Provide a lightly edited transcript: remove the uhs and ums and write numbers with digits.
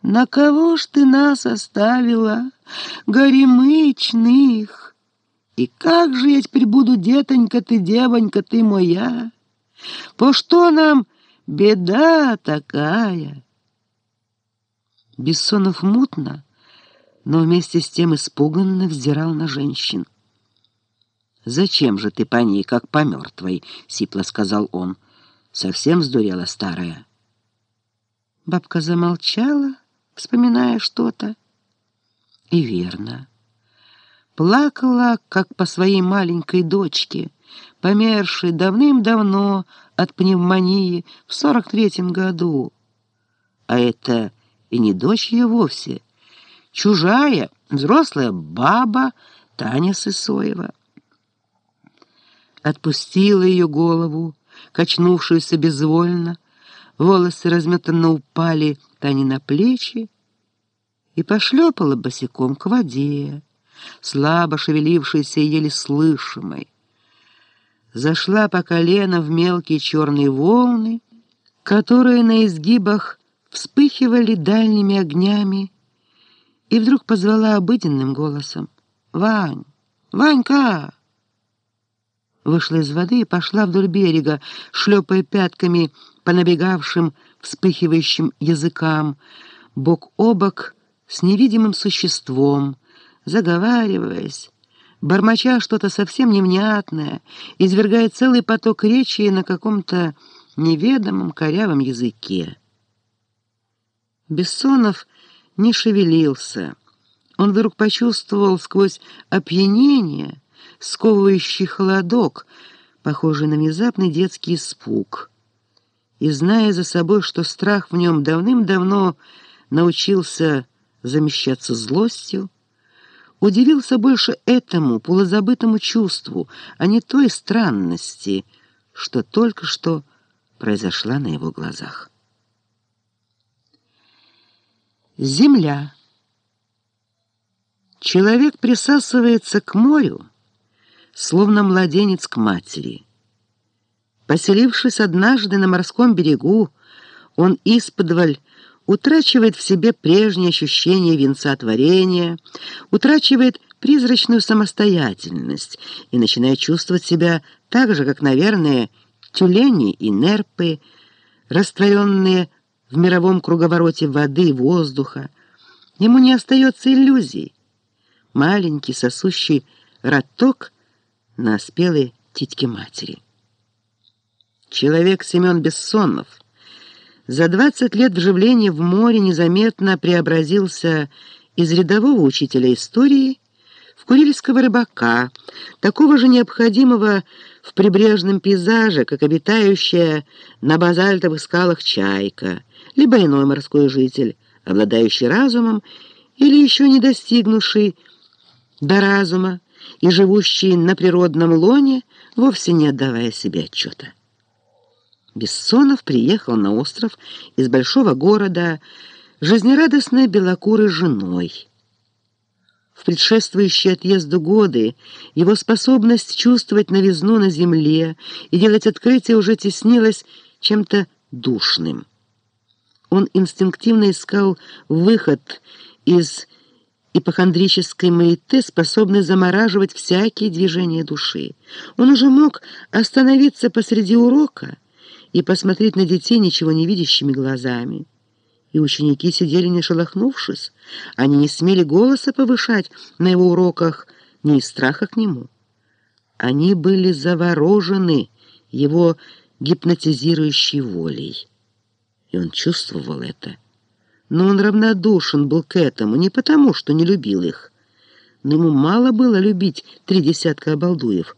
На кого ж ты нас оставила, горемычных? И как же я теперь буду, детонька ты, девонька ты моя? По что нам беда такая?» Бессонов мутно, но вместе с тем испуганно взирал на женщин. «Зачем же ты по ней, как по мертвой?» — сипло сказал он. «Совсем сдурела старая». Бабка замолчала, вспоминая что-то. И верно. Плакала, как по своей маленькой дочке, помершей давным-давно от пневмонии в 43-м году. А это и не дочь ее вовсе, чужая, взрослая баба Таня Сысоева. Отпустила ее голову, качнувшуюся безвольно, волосы разметанно упали Тане на плечи, и пошлепала босиком к воде, слабо шевелившейся и еле слышимой. Зашла по колено в мелкие черные волны, которые на изгибах вспыхивали дальними огнями, и вдруг позвала обыденным голосом: «Вань! Ванька!» Вышла из воды и пошла вдоль берега, шлепая пятками по набегавшим, вспыхивающим языкам, бок о бок с невидимым существом, заговариваясь, бормоча что-то совсем невнятное, извергая целый поток речи на каком-то неведомом корявом языке. Бессонов не шевелился. Он вдруг почувствовал сквозь опьянение сковывающий холодок, похожий на внезапный детский испуг. И, зная за собой, что страх в нем давным-давно научился замещаться злостью, удивился больше этому полузабытому чувству, а не той странности, что только что произошла на его глазах. Земля. Человек присасывается к морю, словно младенец к матери. Поселившись однажды на морском берегу, он исподволь утрачивает в себе прежние ощущения венца творения, утрачивает призрачную самостоятельность и начинает чувствовать себя так же, как, наверное, тюлени и нерпы, растворенные в мировом круговороте воды и воздуха. Ему не остается иллюзий. Маленький сосущий роток на спелой титьке матери. Человек Семен Бессонов за 20 лет вживления в море незаметно преобразился из рядового учителя истории в курильского рыбака, такого же необходимого в прибрежном пейзаже, как обитающая на базальтовых скалах чайка, либо иной морской житель, обладающий разумом или еще не достигнувший до разума и живущий на природном лоне, вовсе не отдавая себе отчета. Бессонов приехал на остров из большого города жизнерадостной белокурой женой. В предшествующие отъезду годы его способность чувствовать новизну на земле и делать открытия уже теснилась чем-то душным. Он инстинктивно искал выход из ипохондрической маяты, способной замораживать всякие движения души. Он уже мог остановиться посреди урока и посмотреть на детей ничего не видящими глазами. И ученики сидели не шелохнувшись, они не смели голоса повышать на его уроках ни из страха к нему. Они были заворожены его гипнотизирующей волей. И он чувствовал это. Но он равнодушен был к этому не потому, что не любил их. Но ему мало было любить 3 десятка обалдуев.